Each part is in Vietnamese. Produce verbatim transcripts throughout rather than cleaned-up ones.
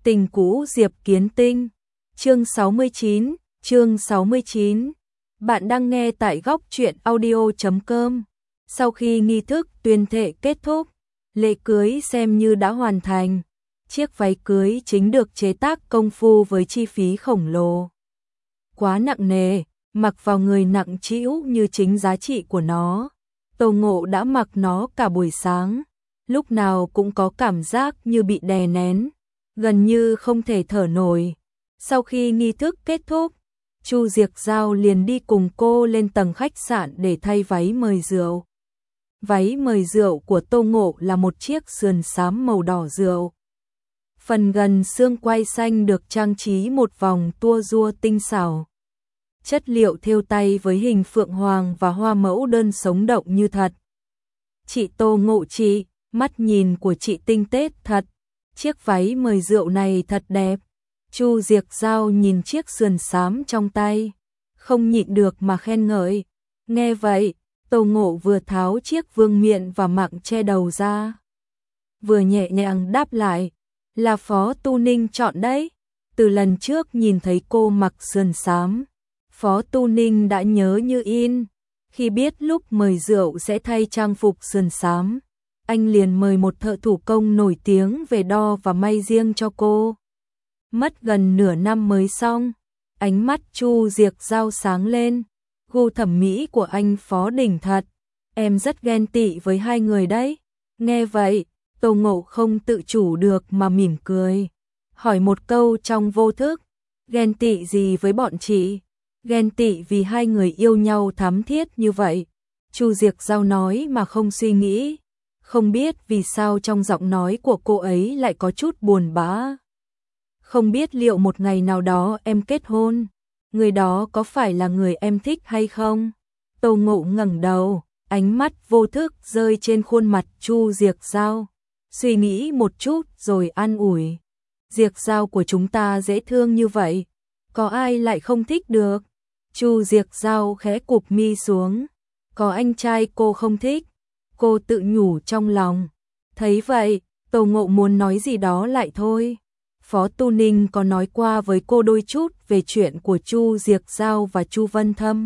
Tình cũ Diệp Kiến Tinh. Chương sáu mươi chín, chương sáu mươi chín. Bạn đang nghe tại góc truyện audio chấm com. Sau khi nghi thức tuyên thệ kết thúc, lễ cưới xem như đã hoàn thành. Chiếc váy cưới chính được chế tác công phu với chi phí khổng lồ. Quá nặng nề, mặc vào người nặng trĩu như chính giá trị của nó. Tô Ngộ đã mặc nó cả buổi sáng, lúc nào cũng có cảm giác như bị đè nén, gần như không thể thở nổi. Sau khi nghi thức kết thúc, Chu Diệc Giao liền đi cùng cô lên tầng khách sạn để thay váy mời rượu. Váy mời rượu của Tô Ngộ là một chiếc sườn xám màu đỏ rượu. Phần gần xương quai xanh được trang trí một vòng tua rua tinh xảo. Chất liệu thêu tay với hình phượng hoàng và hoa mẫu đơn sống động như thật. Chị Tô Ngộ chị, mắt nhìn của chị tinh tết thật. Chiếc váy mời rượu này thật đẹp. Chu Diệc Giao nhìn chiếc sườn xám trong tay, không nhịn được mà khen ngợi. Nghe vậy, Tô Ngộ vừa tháo chiếc vương miện và mạng che đầu ra, vừa nhẹ nhàng đáp lại, là Phó Tu Ninh chọn đấy. Từ lần trước nhìn thấy cô mặc sườn xám, Phó Tu Ninh đã nhớ như in. Khi biết lúc mời rượu sẽ thay trang phục sườn xám, anh liền mời một thợ thủ công nổi tiếng về đo và may riêng cho cô. Mất gần nửa năm mới xong, ánh mắt Chu Diệc Giao sáng lên. Gu thẩm mỹ của anh Phó đỉnh thật, em rất ghen tị với hai người đấy. Nghe vậy, Tô Ngộ không tự chủ được mà mỉm cười, hỏi một câu trong vô thức, ghen tị gì với bọn chị? Ghen tị vì hai người yêu nhau thắm thiết như vậy. Chu Diệc Giao nói mà không suy nghĩ, không biết vì sao trong giọng nói của cô ấy lại có chút buồn bã. Không biết liệu một ngày nào đó em kết hôn, người đó có phải là người em thích hay không? Tô Ngộ ngẩng đầu, ánh mắt vô thức rơi trên khuôn mặt Chu Diệc Giao, suy nghĩ một chút rồi an ủi. Diệc Giao của chúng ta dễ thương như vậy, có ai lại không thích được? Chu Diệc Giao khẽ cụp mi xuống, có anh trai cô không thích? Cô tự nhủ trong lòng. Thấy vậy, Tô Ngộ muốn nói gì đó lại thôi. Phó Tu Ninh có nói qua với cô đôi chút về chuyện của Chu Diệc Giao và Chu Vân Thâm.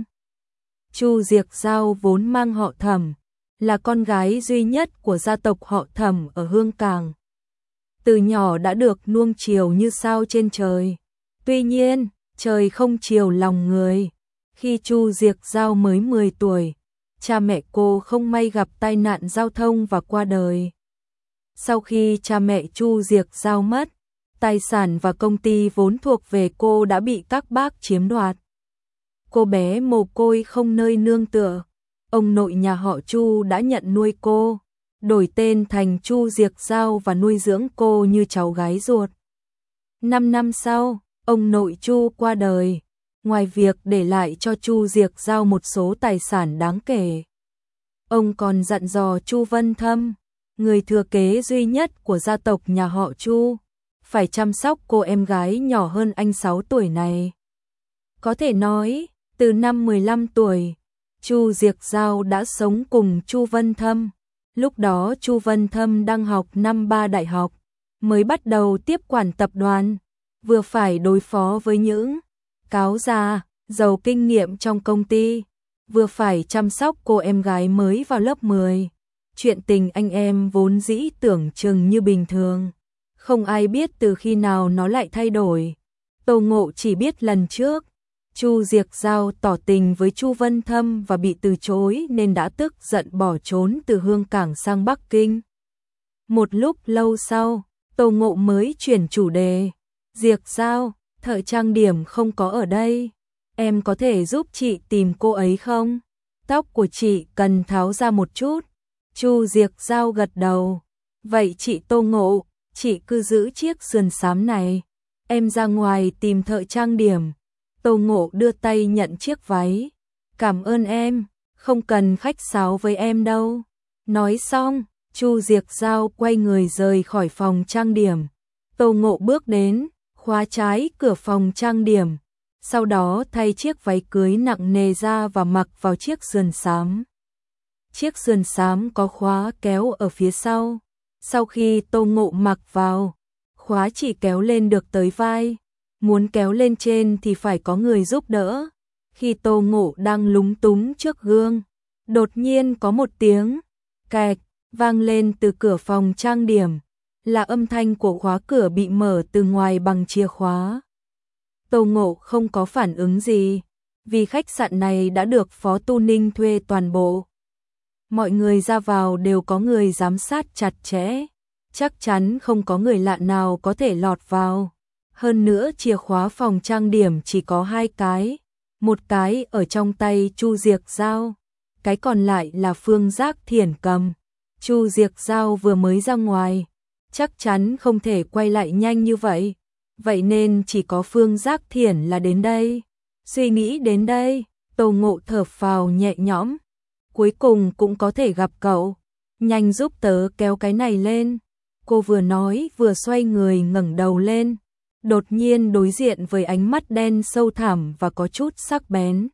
Chu Diệc Giao vốn mang họ Thẩm, là con gái duy nhất của gia tộc họ Thẩm ở Hương Cảng. Từ nhỏ đã được nuông chiều như sao trên trời. Tuy nhiên, trời không chiều lòng người. Khi Chu Diệc Giao mới mười tuổi, cha mẹ cô không may gặp tai nạn giao thông và qua đời. Sau khi cha mẹ Chu Diệc Giao mất, tài sản và công ty vốn thuộc về cô đã bị các bác chiếm đoạt. Cô bé mồ côi không nơi nương tựa. Ông nội nhà họ Chu đã nhận nuôi cô, đổi tên thành Chu Diệc Giao và nuôi dưỡng cô như cháu gái ruột. Năm năm sau, ông nội Chu qua đời. Ngoài việc để lại cho Chu Diệc Giao một số tài sản đáng kể, ông còn dặn dò Chu Vân Thâm, người thừa kế duy nhất của gia tộc nhà họ Chu, phải chăm sóc cô em gái nhỏ hơn anh sáu tuổi này. Có thể nói, từ năm mười lăm tuổi, Chu Diệc Giao đã sống cùng Chu Vân Thâm. Lúc đó Chu Vân Thâm đang học năm ba đại học, mới bắt đầu tiếp quản tập đoàn, vừa phải đối phó với những cáo già, giàu kinh nghiệm trong công ty, vừa phải chăm sóc cô em gái mới vào lớp mười. Chuyện tình anh em vốn dĩ tưởng chừng như bình thường, không ai biết từ khi nào nó lại thay đổi. Tô Ngộ chỉ biết lần trước, Chu Diệc Giao tỏ tình với Chu Vân Thâm và bị từ chối nên đã tức giận bỏ trốn từ Hương Cảng sang Bắc Kinh. Một lúc lâu sau, Tô Ngộ mới chuyển chủ đề. Diệc Giao, thợ trang điểm không có ở đây, em có thể giúp chị tìm cô ấy không? Tóc của chị cần tháo ra một chút. Chu Diệc Giao gật đầu. Vậy chị Tô Ngộ, chị cứ giữ chiếc sườn xám này, em ra ngoài tìm thợ trang điểm. Tô Ngộ đưa tay nhận chiếc váy. Cảm ơn em, không cần khách sáo với em đâu. Nói xong, Chu Diệc Giao quay người rời khỏi phòng trang điểm. Tô Ngộ bước đến, khóa trái cửa phòng trang điểm, sau đó thay chiếc váy cưới nặng nề ra và mặc vào chiếc sườn xám. Chiếc sườn xám có khóa kéo ở phía sau. Sau khi Tô Ngộ mặc vào, khóa chỉ kéo lên được tới vai, muốn kéo lên trên thì phải có người giúp đỡ. Khi Tô Ngộ đang lúng túng trước gương, đột nhiên có một tiếng kẹt vang lên từ cửa phòng trang điểm, là âm thanh của khóa cửa bị mở từ ngoài bằng chìa khóa. Tô Ngộ không có phản ứng gì, vì khách sạn này đã được Phó Tu Ninh thuê toàn bộ. Mọi người ra vào đều có người giám sát chặt chẽ, chắc chắn không có người lạ nào có thể lọt vào. Hơn nữa chìa khóa phòng trang điểm chỉ có hai cái, một cái ở trong tay Chu Diệc Giao, cái còn lại là Phương Giác Thiển cầm. Chu Diệc Giao vừa mới ra ngoài, chắc chắn không thể quay lại nhanh như vậy, vậy nên chỉ có Phương Giác Thiển là đến đây. Suy nghĩ đến đây, Tô Ngộ thở phào nhẹ nhõm, cuối cùng cũng có thể gặp cậu, nhanh giúp tớ kéo cái này lên. Cô vừa nói vừa xoay người ngẩng đầu lên, đột nhiên đối diện với ánh mắt đen sâu thẳm và có chút sắc bén.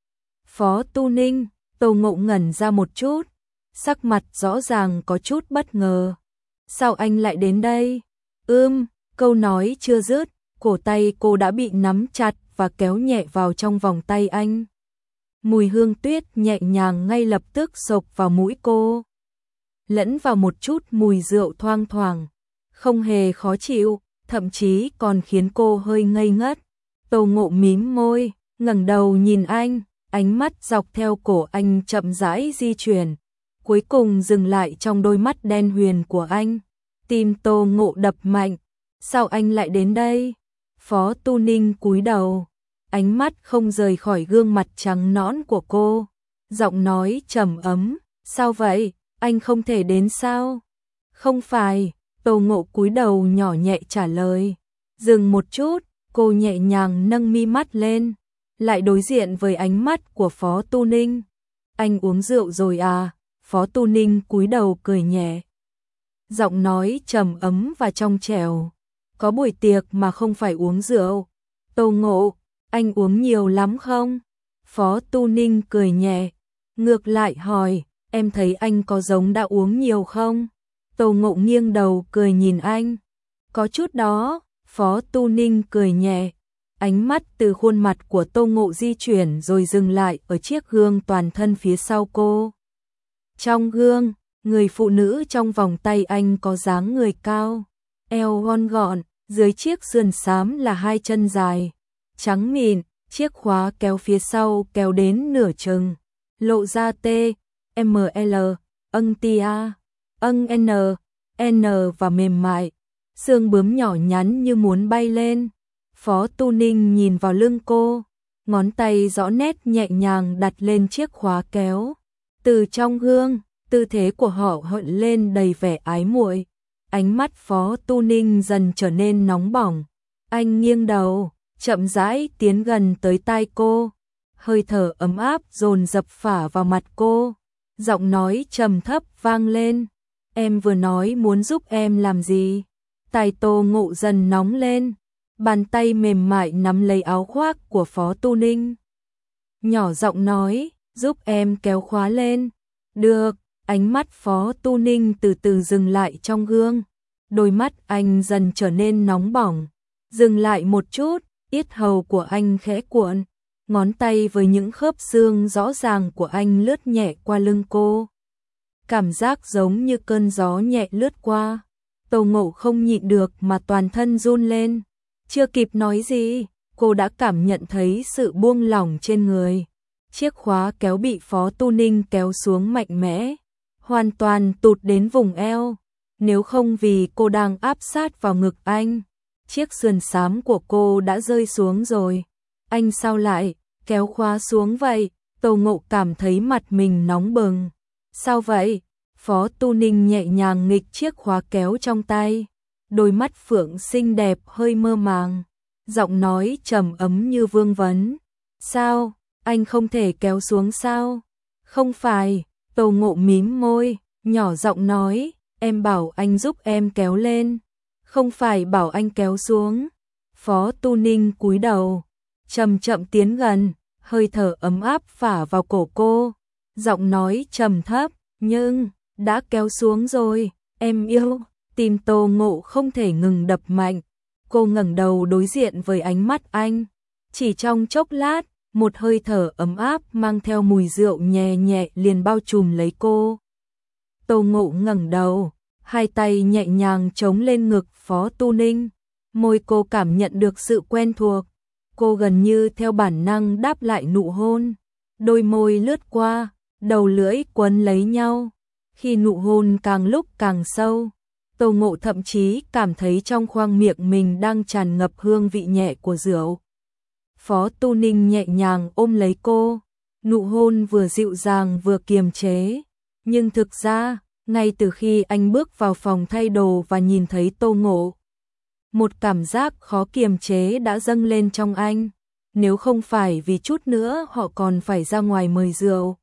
Phó Tu Ninh, Tô Ngộ ngẩn ra một chút, sắc mặt rõ ràng có chút bất ngờ. Sao anh lại đến đây? Ưm, câu nói chưa dứt, cổ tay cô đã bị nắm chặt và kéo nhẹ vào trong vòng tay anh. Mùi hương tuyết nhẹ nhàng ngay lập tức xộc vào mũi cô, lẫn vào một chút mùi rượu thoang thoảng, không hề khó chịu, thậm chí còn khiến cô hơi ngây ngất. Tô Ngộ mím môi, ngẩng đầu nhìn anh, ánh mắt dọc theo cổ anh chậm rãi di chuyển, cuối cùng dừng lại trong đôi mắt đen huyền của anh. Tim Tô Ngộ đập mạnh, sao anh lại đến đây? Phó Tu Ninh cúi đầu, ánh mắt không rời khỏi gương mặt trắng nõn của cô, giọng nói trầm ấm, sao vậy, anh không thể đến sao? Không phải, Tô Ngộ cúi đầu nhỏ nhẹ trả lời. Dừng một chút, cô nhẹ nhàng nâng mi mắt lên, lại đối diện với ánh mắt của Phó Tu Ninh. Anh uống rượu rồi à? Phó Tu Ninh cúi đầu cười nhẹ, giọng nói trầm ấm và trong trẻo. Có buổi tiệc mà không phải uống rượu. Tô Ngộ, anh uống nhiều lắm không? Phó Tu Ninh cười nhẹ, ngược lại hỏi, em thấy anh có giống đã uống nhiều không? Tô Ngộ nghiêng đầu cười nhìn anh, có chút đó. Phó Tu Ninh cười nhẹ, ánh mắt từ khuôn mặt của Tô Ngộ di chuyển rồi dừng lại ở chiếc gương toàn thân phía sau cô. Trong gương, người phụ nữ trong vòng tay anh có dáng người cao, eo gọn gọn, dưới chiếc sườn xám là hai chân dài, trắng mịn, chiếc khóa kéo phía sau kéo đến nửa chừng, lộ ra T, M L, âng tia, âng N, N và mềm mại, xương bướm nhỏ nhắn như muốn bay lên. Phó Tu Ninh nhìn vào lưng cô, ngón tay rõ nét nhẹ nhàng đặt lên chiếc khóa kéo. Từ trong gương, tư thế của họ hận lên đầy vẻ ái muội. Ánh mắt Phó Tu Ninh dần trở nên nóng bỏng. Anh nghiêng đầu, chậm rãi tiến gần tới tai cô, hơi thở ấm áp dồn dập phả vào mặt cô. Giọng nói trầm thấp vang lên, em vừa nói muốn giúp em làm gì? Tai Tô Ngộ dần nóng lên, bàn tay mềm mại nắm lấy áo khoác của Phó Tu Ninh. Nhỏ giọng nói, giúp em kéo khóa lên. Được. Ánh mắt Phó Tu Ninh từ từ dừng lại trong gương, đôi mắt anh dần trở nên nóng bỏng. Dừng lại một chút, yết hầu của anh khẽ cuộn, ngón tay với những khớp xương rõ ràng của anh lướt nhẹ qua lưng cô. Cảm giác giống như cơn gió nhẹ lướt qua. Tô Ngộ không nhịn được mà toàn thân run lên. Chưa kịp nói gì, cô đã cảm nhận thấy sự buông lỏng trên người. Chiếc khóa kéo bị Phó Tu Ninh kéo xuống mạnh mẽ, hoàn toàn tụt đến vùng eo. Nếu không vì cô đang áp sát vào ngực anh, chiếc sườn xám của cô đã rơi xuống rồi. Anh sao lại kéo khóa xuống vậy? Tô Ngộ cảm thấy mặt mình nóng bừng. Sao vậy? Phó Tu Ninh nhẹ nhàng nghịch chiếc khóa kéo trong tay, đôi mắt phượng xinh đẹp hơi mơ màng, giọng nói trầm ấm như vương vấn. Sao? Anh không thể kéo xuống sao? Không phải. Tô Ngộ mím môi, nhỏ giọng nói, em bảo anh giúp em kéo lên, không phải bảo anh kéo xuống. Phó Tu Ninh cúi đầu, chậm chậm tiến gần, hơi thở ấm áp phả vào cổ cô, giọng nói trầm thấp, nhưng đã kéo xuống rồi, em yêu. Tim Tô Ngộ không thể ngừng đập mạnh. Cô ngẩng đầu đối diện với ánh mắt anh. Chỉ trong chốc lát, một hơi thở ấm áp mang theo mùi rượu nhẹ nhẹ liền bao trùm lấy cô. Tô Ngộ ngẩng đầu, hai tay nhẹ nhàng chống lên ngực Phó Tu Ninh. Môi cô cảm nhận được sự quen thuộc. Cô gần như theo bản năng đáp lại nụ hôn. Đôi môi lướt qua, đầu lưỡi quấn lấy nhau. Khi nụ hôn càng lúc càng sâu, Tô Ngộ thậm chí cảm thấy trong khoang miệng mình đang tràn ngập hương vị nhẹ của rượu. Phó Tu Ninh nhẹ nhàng ôm lấy cô, nụ hôn vừa dịu dàng vừa kiềm chế. Nhưng thực ra, ngay từ khi anh bước vào phòng thay đồ và nhìn thấy Tô Ngộ, một cảm giác khó kiềm chế đã dâng lên trong anh. Nếu không phải vì chút nữa họ còn phải ra ngoài mời rượu,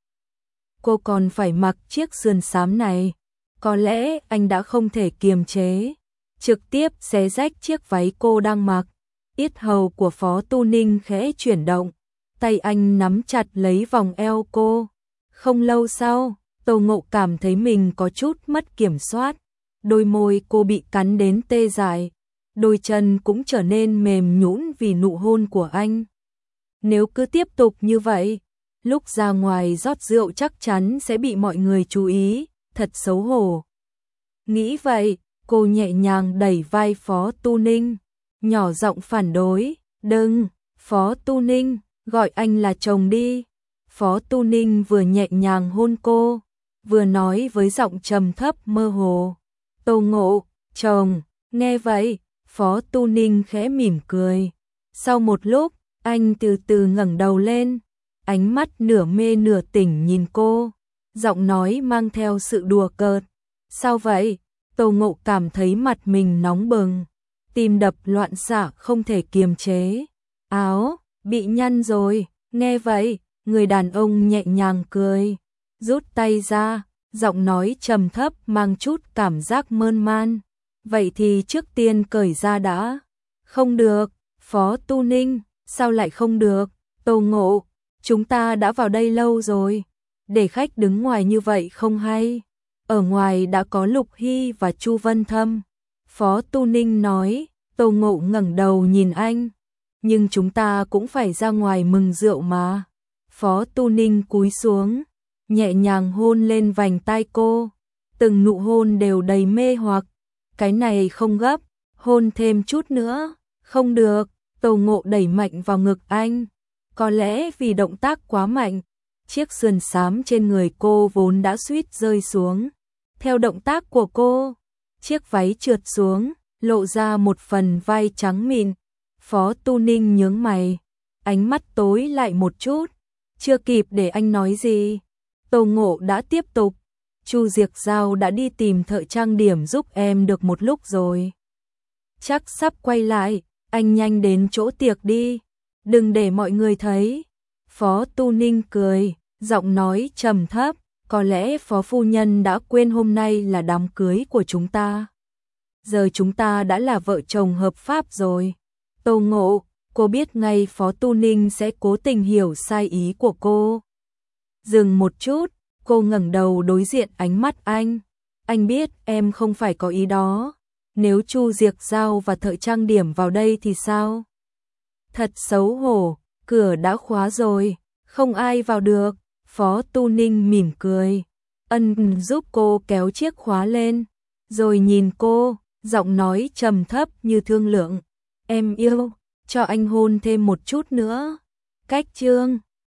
cô còn phải mặc chiếc sườn xám này, có lẽ anh đã không thể kiềm chế, trực tiếp xé rách chiếc váy cô đang mặc. Yết hầu của Phó Tu Ninh khẽ chuyển động, tay anh nắm chặt lấy vòng eo cô. Không lâu sau, Tô Ngộ cảm thấy mình có chút mất kiểm soát, đôi môi cô bị cắn đến tê dại, đôi chân cũng trở nên mềm nhũn vì nụ hôn của anh. Nếu cứ tiếp tục như vậy, lúc ra ngoài rót rượu chắc chắn sẽ bị mọi người chú ý, thật xấu hổ. Nghĩ vậy, cô nhẹ nhàng đẩy vai Phó Tu Ninh, nhỏ giọng phản đối, "Đừng, Phó Tu Ninh, gọi anh là chồng đi." Phó Tu Ninh vừa nhẹ nhàng hôn cô, vừa nói với giọng trầm thấp mơ hồ, "Tô Ngộ, chồng." Nghe vậy, Phó Tu Ninh khẽ mỉm cười. Sau một lúc, anh từ từ ngẩng đầu lên, ánh mắt nửa mê nửa tỉnh nhìn cô, giọng nói mang theo sự đùa cợt. "Sao vậy?" Tô Ngộ cảm thấy mặt mình nóng bừng, tim đập loạn xạ không thể kiềm chế. "Áo bị nhăn rồi." Nghe vậy, người đàn ông nhẹ nhàng cười, rút tay ra, giọng nói trầm thấp mang chút cảm giác mơn man. "Vậy thì trước tiên cởi ra đã." "Không được." "Phó Tu Ninh, sao lại không được?" "Tô Ngộ, chúng ta đã vào đây lâu rồi, để khách đứng ngoài như vậy không hay. Ở ngoài đã có Lục Hy và Chu Vân Thâm." Phó Tu Ninh nói. Tô Ngộ ngẩng đầu nhìn anh, "Nhưng chúng ta cũng phải ra ngoài mừng rượu mà." Phó Tu Ninh cúi xuống, nhẹ nhàng hôn lên vành tai cô, từng nụ hôn đều đầy mê hoặc. "Cái này không gấp, hôn thêm chút nữa." "Không được." Tô Ngộ đẩy mạnh vào ngực anh. Có lẽ vì động tác quá mạnh, chiếc sườn xám trên người cô vốn đã suýt rơi xuống. Theo động tác của cô, chiếc váy trượt xuống, lộ ra một phần vai trắng mịn. Phó Tu Ninh nhướng mày, ánh mắt tối lại một chút. Chưa kịp để anh nói gì, Tô Ngộ đã tiếp tục. "Chu Diệc Giao đã đi tìm thợ trang điểm giúp em được một lúc rồi. Chắc sắp quay lại, anh nhanh đến chỗ tiệc đi, đừng để mọi người thấy." Phó Tu Ninh cười, giọng nói trầm thấp, "Có lẽ Phó phu nhân đã quên hôm nay là đám cưới của chúng ta. Giờ chúng ta đã là vợ chồng hợp pháp rồi." "Tô Ngộ." Cô biết ngay Phó Tu Ninh sẽ cố tình hiểu sai ý của cô. Dừng một chút, cô ngẩng đầu đối diện ánh mắt anh. "Anh biết em không phải có ý đó. Nếu Chu Diệc Giao và thợ trang điểm vào đây thì sao?" "Thật xấu hổ, cửa đã khóa rồi, không ai vào được." Phó Tu Ninh mỉm cười, ân giúp cô kéo chiếc khóa lên, rồi nhìn cô, giọng nói trầm thấp như thương lượng, "Em yêu, cho anh hôn thêm một chút nữa." Cách chương